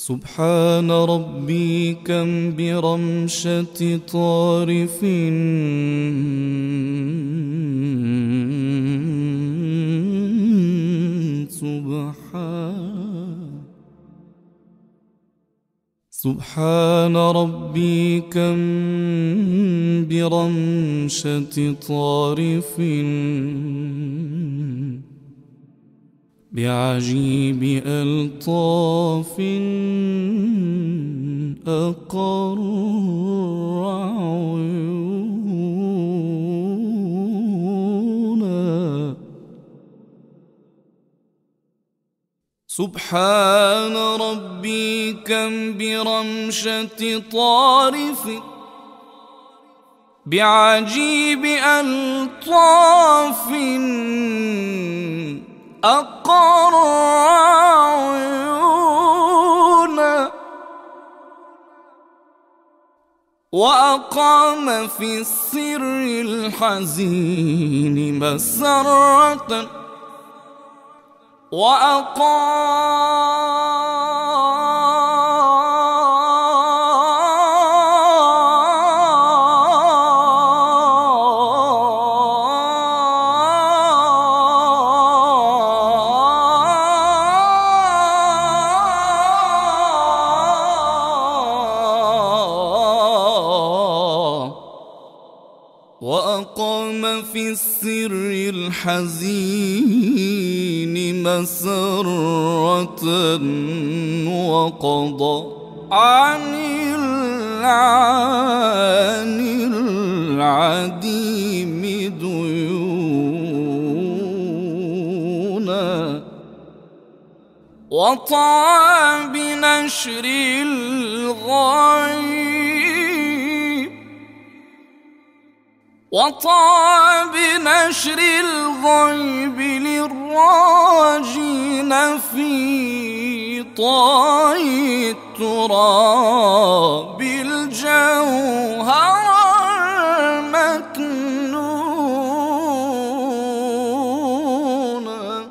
سبحان ربي كم برمشة طارف سبحان ربي كم برمشة طارف بعجيب ألطاف أقر عيونا. سبحان ربي كم برمشة طارف بعجيب ألطاف أقر عيونا، وأقام في السر الحزين مسرة، وأقام في السر الحزين مسرة، وقضى عن العديم ديونا، وطعى بنشر الغيب للراجين في طي التراب الجوهر المكنون.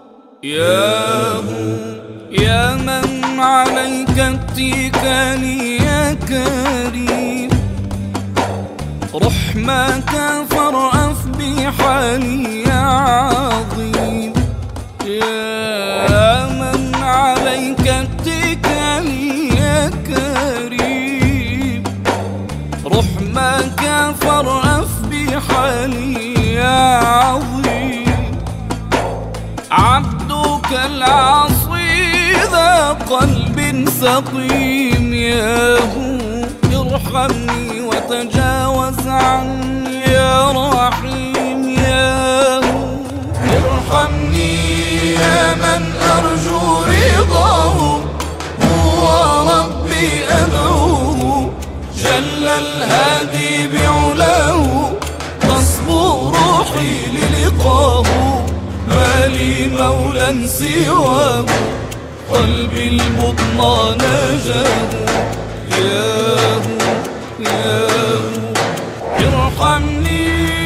يا من عليك اتكال يا كريم، رحمك فارأف بحالي يا عظيم. يا من عليك اتكالي يا كريم، رحمك فارأف بحالي يا عظيم. عبدك العصي ذا قلب سقيم، ارحمني وتجاوز عني يا رحيم. ارحمني يا من أرجو رضاه، هو ربي أدعوه جل الهادي بعلاه، تصبو روحي للقاه. ما لي مولى سواه، قلبي البطن نجاه. ارحمني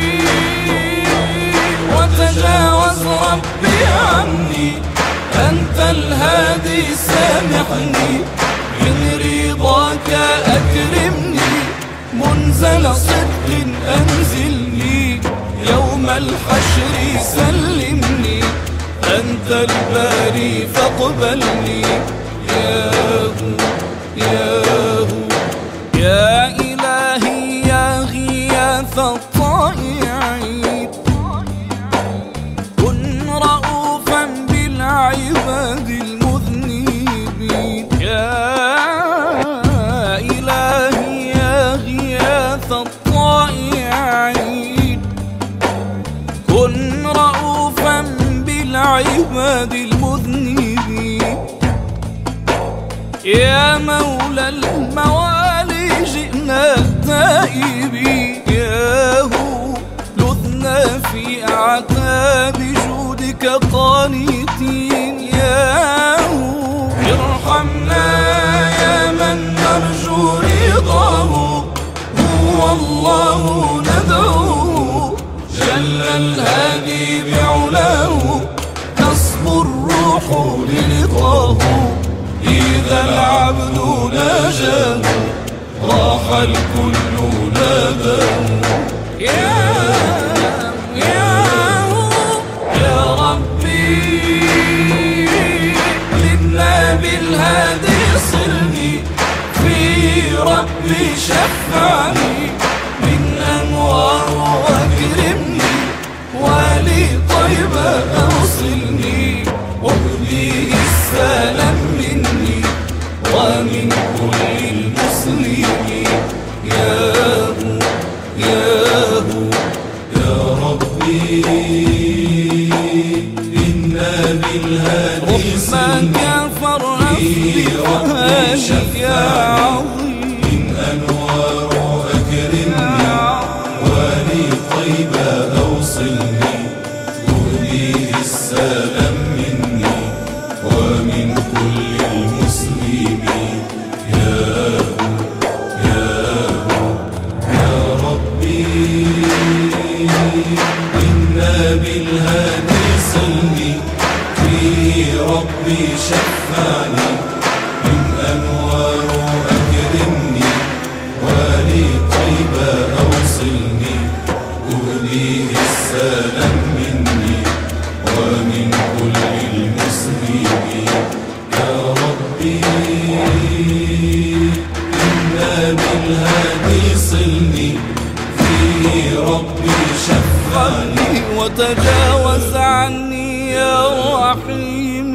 وتجاوز ربي عني، أنت الهادي سامحني، من رضاك أكرمني، منزل صدق أنزلني، يوم الحشر سلمني، أنت الباري فاقبلني. يا إلهي يا غياث الطائعين، كن رؤوفا بالعباد المذنبين. يا إلهي يا غياث الطائعين، كن رؤوفا بالعباد المذنبين. يا مولى الموالي جئنا تائبين، لذنا في أعتاب جودك قانتين. ارحمنا يا من نرجو رضاه، هو الله ندعوه جل الهادي بعلاه، تصبو الروح للقاه. إذا إذا العبد ناجاه راح الكل ناداه. يا ربي للنبي الهادي صلني، في ربي شفعني من أنوار وأكرمني، ولي طيبة أوصلني وأهديه السلام مني ومن كل المسلمين. يا ربي إنا بالهادي صلني، في ربي شفعني من أنوار أكرمني، ولي طيبة أوصلني أهديه السلام مني ومن كل المسلمين. يا ربي إنا بالهادي صلني، في ربي شفعني من أنوار أكرمني، ولي طيبة أوصلني أهديه السلام مني ومن كل المسلمين. يا ربي إنا بالهادي صلني، في ربي شفعني وتجاوز عني يا رحيم.